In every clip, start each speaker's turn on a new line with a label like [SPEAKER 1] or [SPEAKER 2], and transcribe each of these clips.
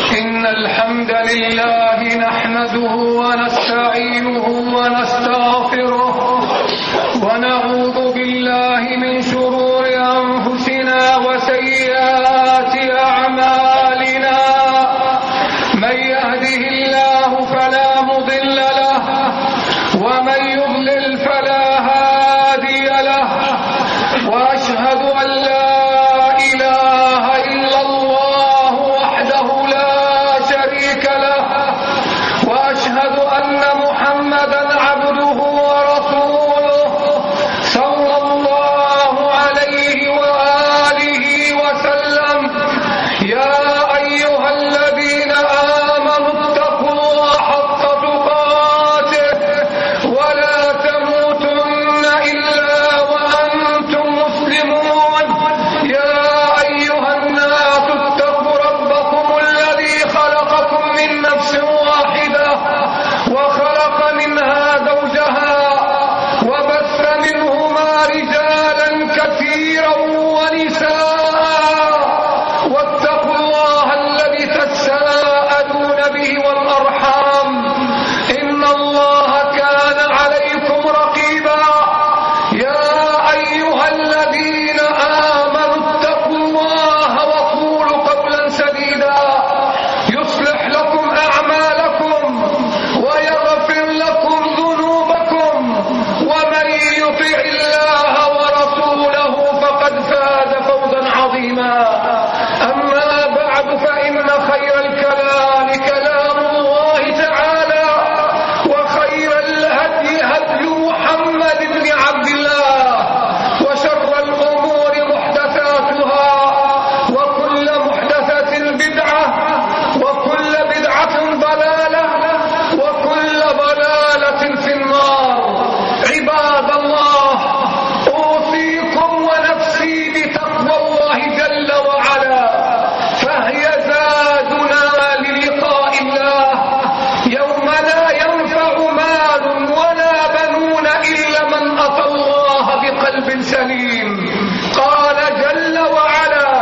[SPEAKER 1] إن الحمد لله نحمده ونستعينه ونستغفره ونعوذ بالله من شرور أنفسنا وسيئات أعمالنا. من يهده الله فلا مضل له ومن يضلل فلا هادي له. وأشهد أن لا إله إلا الله وحده لا شريك له. وأشهد أن محمدا عبده ورسوله صلى الله عليه وآله وسلم. يا أيها الذين آمنوا اتقوا الله حق تقاته ولا تموتن إلا وأنتم مسلمون. يا أيها الناس اتقوا ربكم الذي خلقكم من نفس واحدة وخلق منها زوجها وبث منهما رجالا كثيرا ونساء. واتقوا الله الذي تساءلون به والأرحام إن الله كان عليكم رقيبا. يا أيها الذين آمنوا اتقوا الله وقولوا قولا سديدا يصلح لكم أعمالكم ويغفر لكم ذنوبكم ومن يطع الله ورسوله فقد فاز فوزا عظيما. أما بعد فإن خير الكلام كلام الله تعالى وخير الهدي هدي محمد بن عبد الله وشر الأمور محدثاتها وكل محدثة بدعة وكل بدعة ضلالة وكل ضلالة في النار. عباد الله، أوصيكم ونفسي بتقوى الله جل وعلا، فهي زادنا للقاء الله يوم لا ينفع مال ولا بنون إلا من أتى الله بقلب سليم. قال جل وعلا: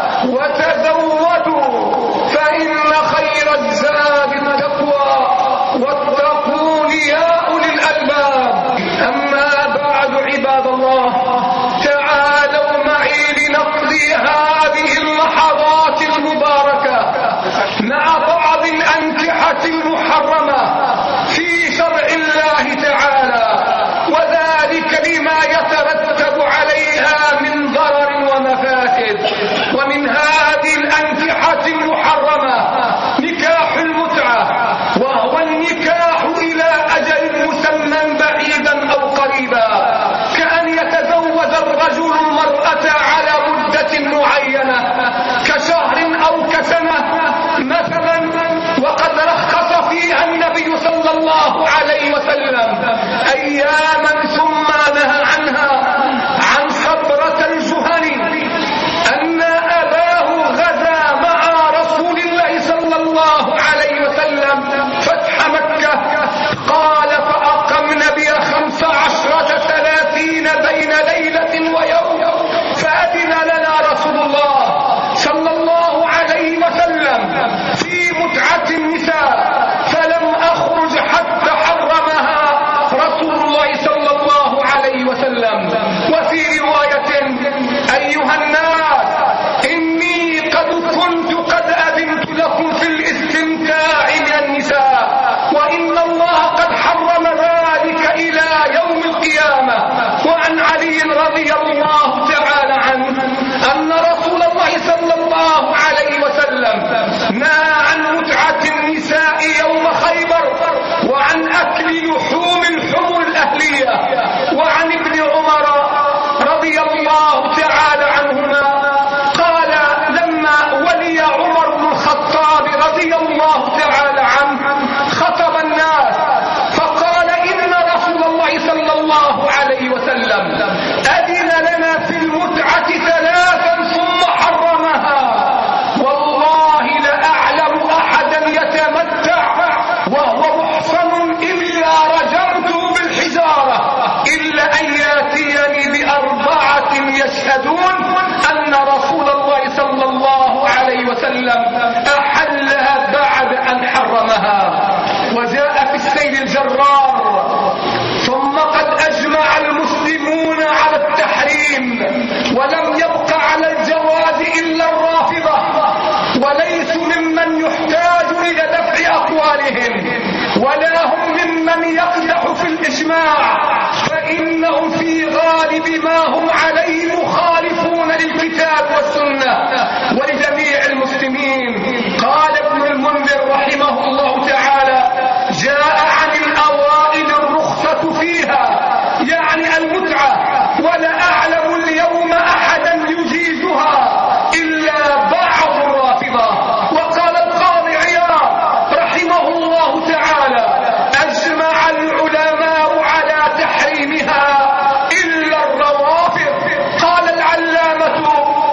[SPEAKER 1] وتزودوا فإن خير الزاد التقوى واتقون يا أولي الألباب. أما بعد عباد الله، تعالوا معي لنقضي هذه اللحظات المباركة مع بعض الأنكحة المحرمة في شرع الله تعالى، وذلك لما يترتب عليها من ضرر ومفاسد. ومن هذه الأنكحة المحرمة نكاح المتعة، وهو النكاح إلى أجل مسمى بعيدا أو قريبا، كأن يتزوج الرجل المرأة على مدة معينة كشهر أو كسنة مثلا، وقد رخص فيها النبي صلى الله عليه وسلم أياما ثم نهى عنها. عن صبرة الجهني أن أباه غزا مع رسول الله صلى الله عليه وسلم فتح مكة. قال: فأقمنا بها 15-30 بين ليلة ويوم، فأذن لنا رسول الله صلى الله عليه وسلم في متعة النساء، فلم أخرج حتى حرمها رسول الله صلى الله عليه وسلم. وفي رواية: أيها الناس، إني قد أذنت لكم في الاستمتاع من النساء، وإن الله قد حرم ذلك إلى يوم القيامة. وعن علي رضي الله تعالى عنه أن رسول الله صلى الله عليه وسلم نهى عن متعة النساء يوم خيبر، وعن أكل لحوم الحمر الأهلية. وعن ابن عمر رضي الله تعالى عنهما قال: لما ولي عمر بن الخطاب رضي الله تعالى عنه خطب الناس فقال: إن رسول الله صلى الله عليه وسلم أذن لنا في المتعة 3 ثم حرمها. والله لأعلم أحدا يتمتع وهو محصن إلا رجمته بالحجارة، إلا أن يأتيني ب4 يشهدون أن رسول الله صلى الله عليه وسلم أحلها السيل الجرار. ثم قد أجمع المسلمون على التحريم، ولم يبق على الجواز إلا الرافضة، وليسوا ممن يحتاج إلى دفع أقوالهم، ولا هم ممن يقدح في الإجماع، فإنهم في غالب ما هم عليه مخالفون للكتاب والسنة ولجميع المسلمين. قال ابن المنذر رحمه الله تعالى: جاء عن الأوائل الرخصة فيها، يعني المتعة، ولا أعلم اليوم أحدا يجيزها إلا بعض الرافضة. وقال القاضي عياض رحمه الله تعالى: أجمع العلماء على تحريمها إلا الروافض. قال العلامة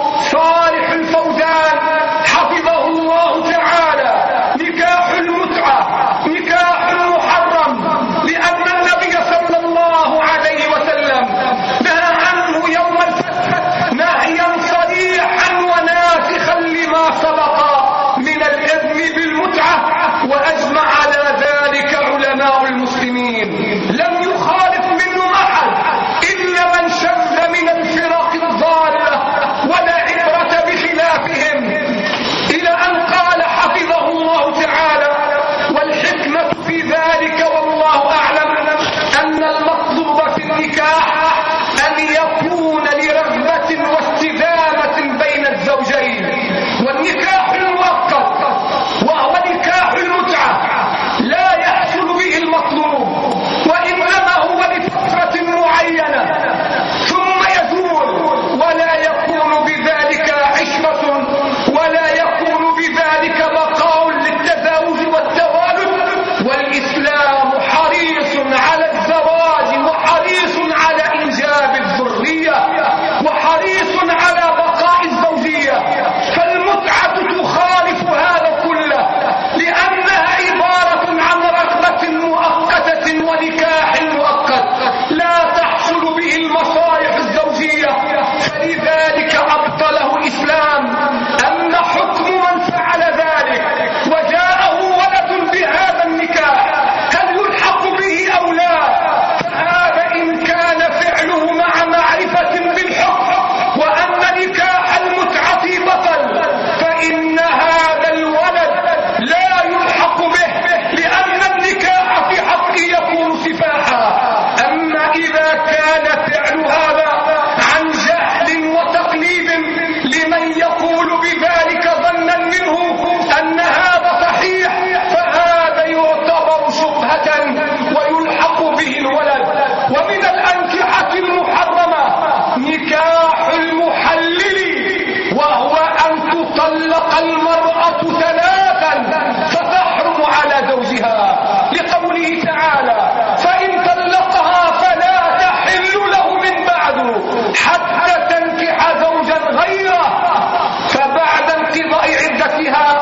[SPEAKER 1] صالح الفوزان حفظه الله تعالى: نكاح المتعة نكاح محرم، لأن النبي صلى الله عليه وسلم نهى عنه يوم الفتح نهيا صريحا وناسخا لما سبق من الإذن بالمتعة، وأجمع على ذلك علماء المسلمين، لم يخالف منهم أحد إلا من شذ من الفرق الضالة ولا عبرة بخلافهم، إلى أن قال حفظه الله تعالى: والحكمة في ذلك والله أعلم أن المطلوب في النكاح أن يكون لرغبة واستدامة بين الزوجين. والنكاح المؤقت وهو نكاح المتعة لا يحصل به المطلوب، وإنما هو لفترة معينة ثم يزول، ولا يكون بذلك عشرة، ولا يكون بذلك بقاء للتزاوج والتوالد. والإسلام حريص على الزواج، وحريص على إنجاب الذرية، وحريص على بقاء الزوجية. فالمتعة تخالف هذا كله، لأنها عبارة عن رغبة مؤقتة ونكاح مؤقت لا تحصل به المصالح الزوجية، فلذلك أبطله الإسلام. أما حكم من فعل ذلك وجاءه ولد بهذا النكاح هل يلحق به أو لا؟ فهذا إن كان فعله مع معرفة بالحكم وأن نكاح المتعة بطل، فإن هذا الولد لا يلحق به، لأن النكاح في حقه يكون سفاحا. أما إذا كان فعل هذا عن جهل وتقليد لمن يقول بذلك ظنا منه أن هذا صحيح، فهذا يعتبر شبهة ويلحق به الولد. ومن الأنكحة المحرمة نكاح المحلل، وهو أن تطلق المرأة ثلاثا فتحرم على زوجها، لقوله تعالى: فإن طلقها فلا تحل له من بعد حتى تنكح زوجا غيره. فبعد انقضاء عدتها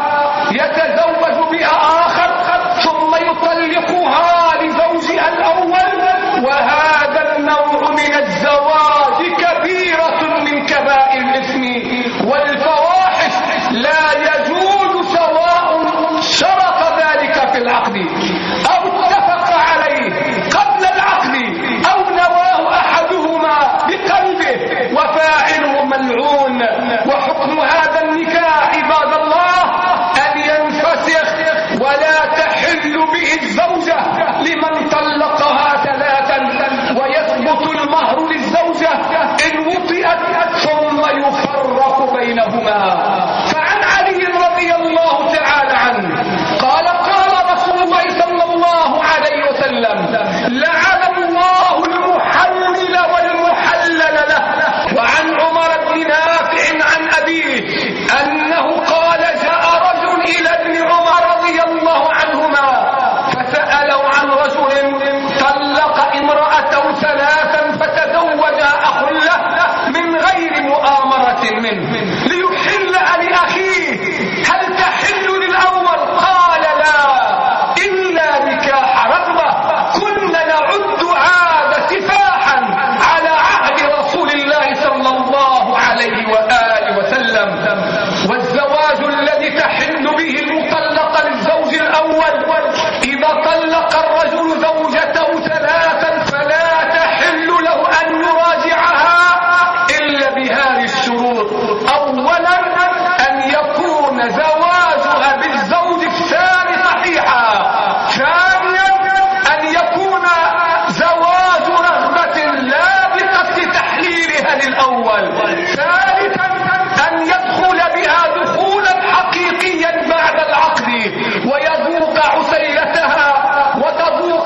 [SPEAKER 1] يتزوج بها آخر ثم يطلقها لزوجها الأول، وهذا النوع من الزواج كبيرة من كبائر الإثم والفواحش، لا يجوز سواء شرط ذلك في العقد أو اتفق عليه قبل العقد أو نواه أحدهما بقلبه، وفاعله ملعون. وحكم هذا النكاح عباد الله أن ينفسخ ولا تحل به الزوجة لمن طلقها ثلاثا، ويثبت المهر للزوجة إن وطئت ثم يفرق بينهما. فعن علي رضي الله تعالى عنه قال: قال رسول الله صلى الله عليه وسلم: لعن الله المحلل والمحلل له. وعن عمر بن نافع عن أبيه أنه قال: جاء رجل إلى ابن عمر رضي الله عنهما فسأله عن رجل طلق امرأته ثلاثا فتزوج أخ له من غير مؤامرة منه ليحل طلق الرجل زوجته 3 فلا تحل له أن يراجعها إلا بهذه الشروط. أولا أن يكون زواجها بالزوج الثاني صحيحا. ثانيا أن يكون زواج رغبة لا بقصد تحليلها للأول. ثالثا أن يدخل بها دخولا حقيقيا بعد العقد ويذوق عسيلتها وتذوق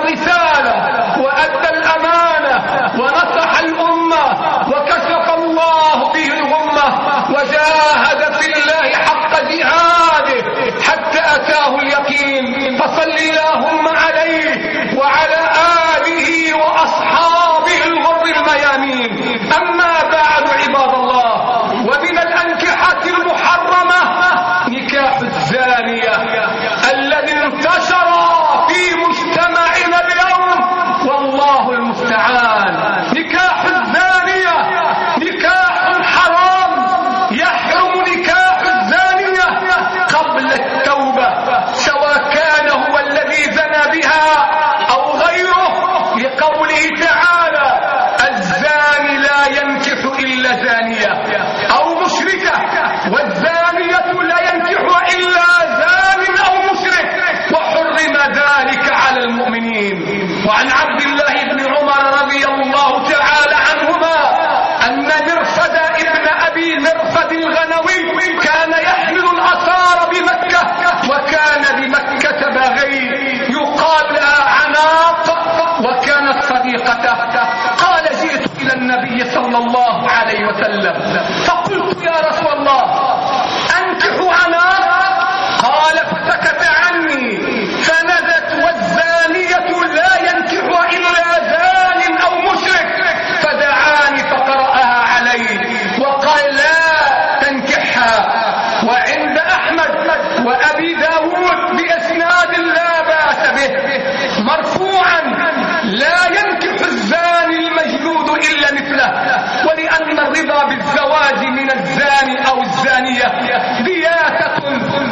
[SPEAKER 1] الرسالة وأدى الأمانة ونصح الأمة وكشف الله به الغمة وجاهد في الله حق جهاده حتى أتاه اليقين. فصل اللهم عليه وعلى آله وأصحابه الغر الميامين. أما بعد عباد الله، ومن الأنكحة المحرمة نكاح الزانية الذي انتشر في مجتمعنا اليوم والله المستعان. نكاح الزانية نكاح حرام. يحرم نكاح الزانية قبل التوبة سواء كان هو الذي زنى بها أو غيره، لقوله تعالى: الزاني لا ينكح إلا زانية أو مشركة، والزانية لا ينكح إلا زان أو مشرك، وحرم ذلك على المؤمنين. وعن عبد الله بن عمر رضي الله تعالى عنهما أن مرصد ابن أبي مرصد الغنوي كان يحمل الأثار بمكة، وكان بمكة باغي يقال لها عناق، وكانت صديقته. قال: جئت إلى النبي صلى الله عليه وسلم فقلت: يا رسول الله، أنكح عناق؟ قال: فسكت عني فنزلت: والزانية لا ينكح إلا زان أو مشرك. فدعاني فقرأها عليه وقال: لا تنكحها. وعند أحمد وأبي داود بإسناد لا بأس به مرفوعا: لا ينكح الزاني المجلود إلا مثله. ولأن الرضا بالزواج من الزاني أو الزانية بياتة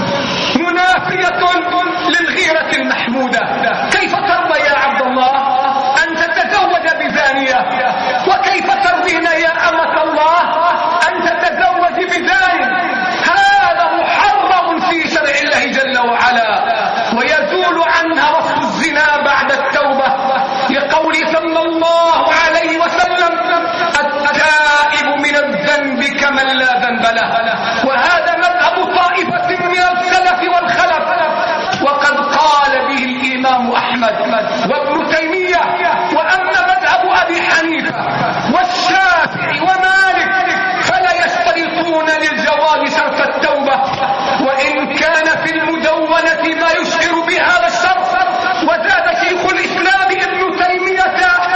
[SPEAKER 1] منافية للغيرة المحمودة. كيف ترضى يا عبد الله أن تتزوج بزانية؟ وكيف ترضين يا أمة الله أن تتزوج بزاني؟ هذا محرم في شرع الله جل وعلا، ويزول عنها وصف الزنا بعد التوبة، لقول صلى الله عليه وسلم: التائب من الذنب كمن لا ذنب له. وهذا مذهب طائفة من السلف والخلف، وقد قال به الإمام أحمد وابن تيمية. وأما مذهب أبي حنيفة والشافعي ومالك فلا يشترطون للجواز شرط التوبة، وإن كان في المدونة ما يشعر بهذا الشرط. وزاد شيخ الإسلام ابن تيمية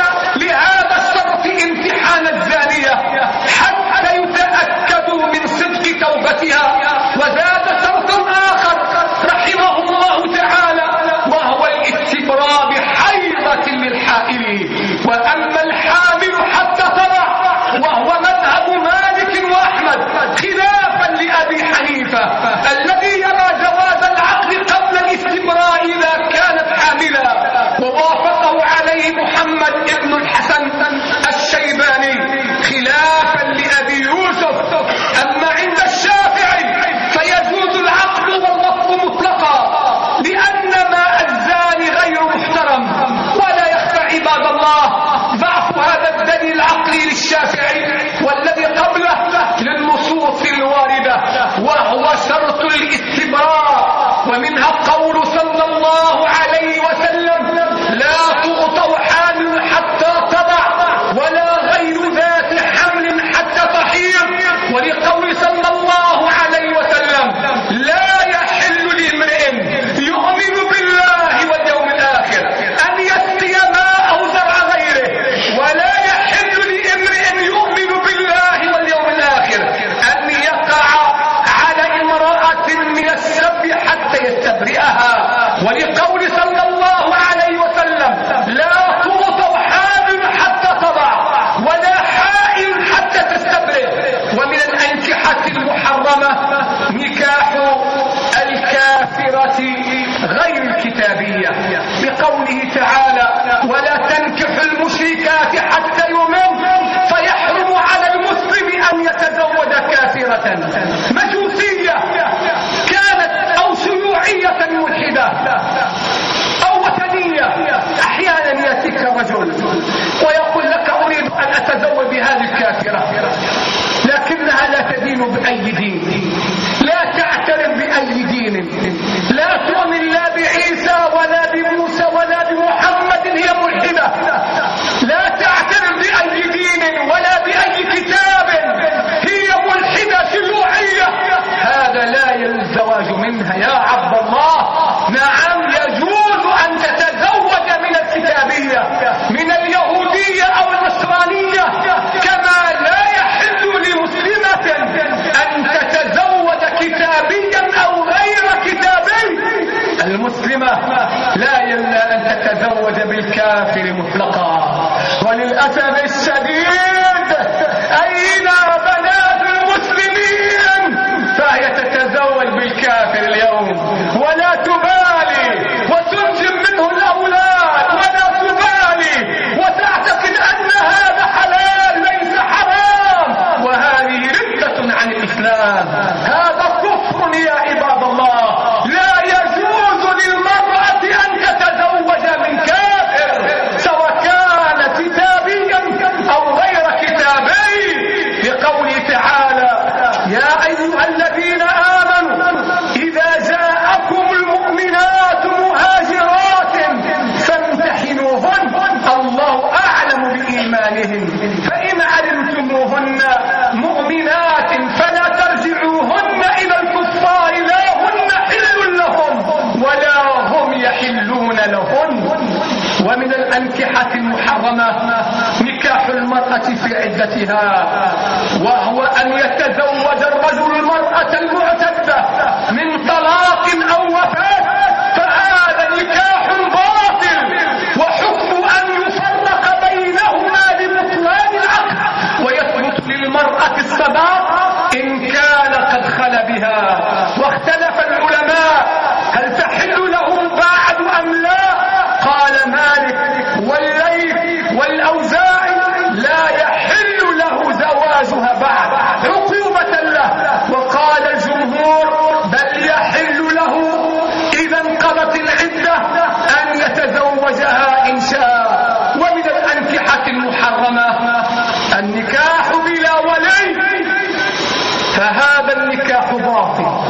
[SPEAKER 1] لهذا الشرط امتحان الزانية حتى يتأكدوا من صدق توبتها. وزاد شرط آخر رحمه الله تعالى، وهو الاستبراء بحيضة للحائل. وأما الحامل حتى تضع، وهو مذهب مالك وأحمد خلافا لأبي حنيفة الذي يرى جواز العقد قبل الاستبراء إذا كانت حاملا، ووافقه عليه محمد بن الحسن الشيباني خلافا لأبي يوسف. أما عند الشافعي فيجوز العقد والوقف مطلقا، لأن ماء الزاني غير محترم. ولا يخفى عباد الله ضعف هذا الدليل العقلي للشافعي والذي قبله للنصوص الواردة، وهو شرط الاستبراء. ومنها قول صلى الله عليه وسلم: لا تغطى حامل حتى تضع، ولا غير ذات حمل حتى تحيض. ولقول صلى الله عليه وسلم: لا يحل لامرئ يؤمن بالله واليوم الآخر أن يسقي ماء زرع غيره، ولا يحل لامرئ يؤمن بالله واليوم الآخر أن يقع على امرأة من السب حتى يستبرئها. ولقول صلى الله عليه وسلم: لا تغطى حامل حتى تضع، ولا حائل حتى تستبرئ. ومن الأنكحة المحرمة نكاح الكافرة غير الكتابية، بقوله تعالى: ولا تنكح المشركات حتى يؤمن، فيحرم على المسلم أن يتزوج كافرة مجوسية كانت أو شيوعية ملحدة أو وثنية. أحيانا يأتيك رجل ويقول لك: أريد أن أتزوج بهذه الكافرة، لكنها لا تدين بأي دين، لا تعترف بأي دين، لا تؤمن لا بعيسى ولا بموسى ولا بمحمد يتزوج بالكافر مطلقا. وللأسف الشديد أين بنات المسلمين؟ فهي تتزوج بالكافر اليوم ولا تبالي، وتنجب منه الأولاد ولا تبالي، وتعتقد أن هذا حلال ليس حرام، وهذه ردة عن الإسلام. هذا كفر يا عباد الله. لا يجوز للمرأة أن تتزوج من كافر سواء كان كتابيا أو غير كتابي، لقوله تعالى: يا أيها الذين آمنوا إذا جاءكم المؤمنات مهاجرات فامتحنوهن الله أعلم بإيمانهن فإن علمتموهن مؤمنات فلا ترجعوهن إلى الكفار لا هن حل لهم ولا هم يحلون لهن. ومن الأنكحة المحرمة نكاح المرأة في عدتها، وهو أن يتزوج الرجل المرأة المعتدة من طلاق أو وفاة، فهذا نكاح باطل، وحكم أن يفرق بينهما لبطلان العقد، ويثبت للمرأة الصداق إن كان قد خل بها. واختلف العلماء هل تحل له بعد أم لا؟ قال مالك والليث والأوزاعي لا يحل له زواجها بعد عقوبة له. وقال الجمهور بل يحل له إذا انقضت العدة أن يتزوجها إن شاء. ومن الأنكحة المحرمة النكاح بلا ولي، فهذا النكاح باطل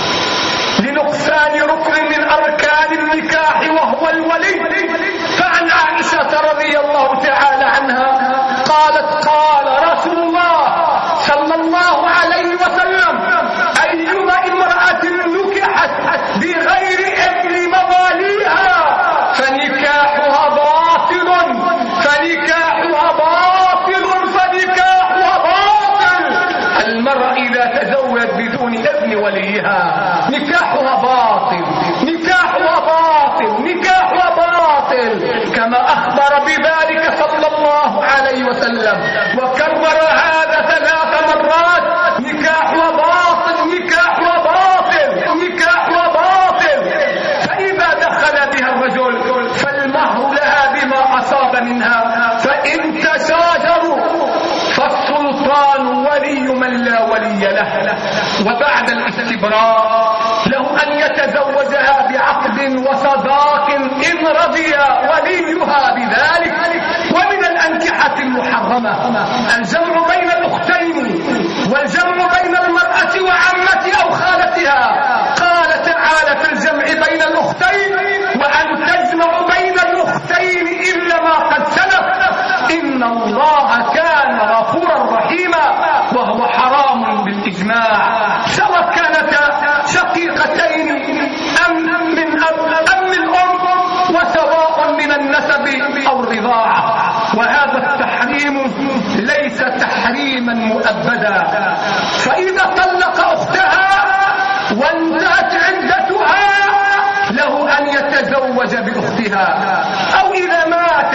[SPEAKER 1] لنقصان ركن من أركان النكاح وهو الولي. فعن عائشة رضي الله تعالى عنها قالت: قال رسول الله صلى الله عليه وسلم: أيما امرأة نكحت بغير إذن مواليها فنكاحها باطل فنكاحها باطل فنكاحها باطل. المرأة إذا تزوجت بدون إذن وليها نكاحها باطل نكاحها باطل نكاحها باطل، كما أخبر بذلك صلى الله عليه وسلم وكرر هذا 3 مرات: نكاحها باطل نكاحها باطل نكاحها باطل. فإذا دخل بها الرجل فالمهر لها بما أصاب منها، فإن تشاجروا فالسلطان ولي من لا ولي له. وبعد الاستبراء له أن يتزوجها بعقد وصداق إن رضي وليها بذلك. ومن الأنكحة المحرمة الجمع بين الأختين والجمع بين المرأة وعمتها أو خالتها. قال تعالى في الجمع بين الأختين: وأن تجمع بين الأختين إلا ما قد سلف إن الله كان غفورا رحيما. وهو حرام بالإجماع سواء كانتا شقيقتين أم من الأم، وسواء من النسب أو الرضاعة. وهذا التحريم ليس تحريما مؤبدا. فإذا طلق أختها وانتهت عدتها له أن يتزوج بأختها، أو إذا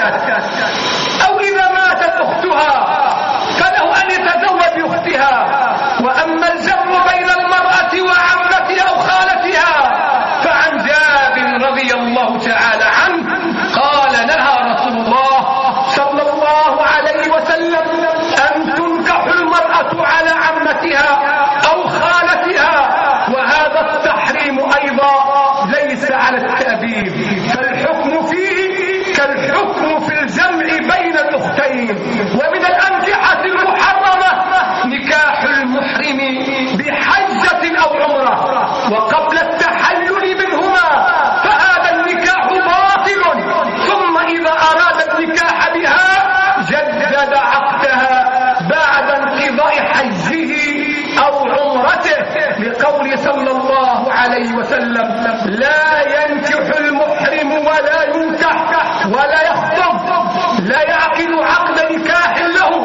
[SPEAKER 1] ماتت أختها فله أن يتزوج بأختها. وأما الجمع بين المرأة وعمتها أو خالتها فعن جابر رضي الله تعالى عنه قال: نهى رسول الله صلى الله عليه وسلم أن تنكح المرأة على عمتها أو خالتها. وهذا التحريم أيضا ليس على التأبيد، فالحكم فيه كالحكم في الجمع بين الأختين. ومن الأنكحة المحرمة نكاح المحرم بحجة أو عمرة وقبل التحلل منهما، فهذا النكاح باطل. ثم إذا أراد النكاح بها جدد عقدها بعد انقضاء حجه أو عمرته، لقول صلى الله عليه وسلم: لا ينكح المحرم ولا ينكح ولا يخطب، لا يعقد عقد نكاح له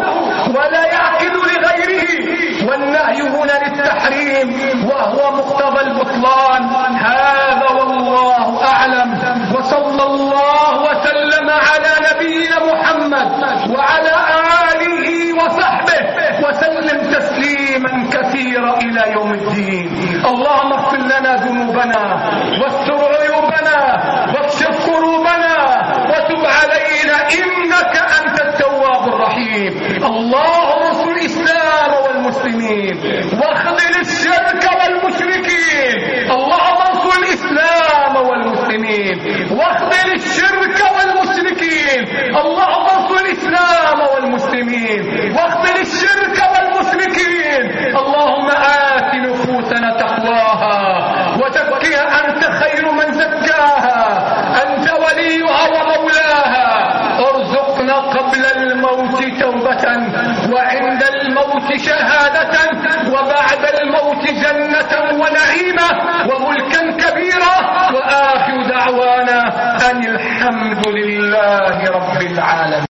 [SPEAKER 1] الخير إلى يوم الدين. اللهم اغفر لنا ذنوبنا واستر عيوبنا واكشف كروبنا وتب علينا إنك أنت التواب الرحيم. اللهم انصر الإسلام والمسلمين واخذل الشرك والمشركين. اللهم انصر الإسلام والمسلمين واخذل الشرك والمشركين. اللهم انصر الإسلام والمسلمين واخذل الشرك والمشركين. اللهم آت نفوسنا تقواها وزكها أنت خير من زكاها أنت وليها ومولاها. ارزقنا قبل الموت توبة وعند الموت شهادة وبعد الموت جنة ونعيمة وملكا كبيرا. وآخر دعوانا أن الحمد لله رب العالمين.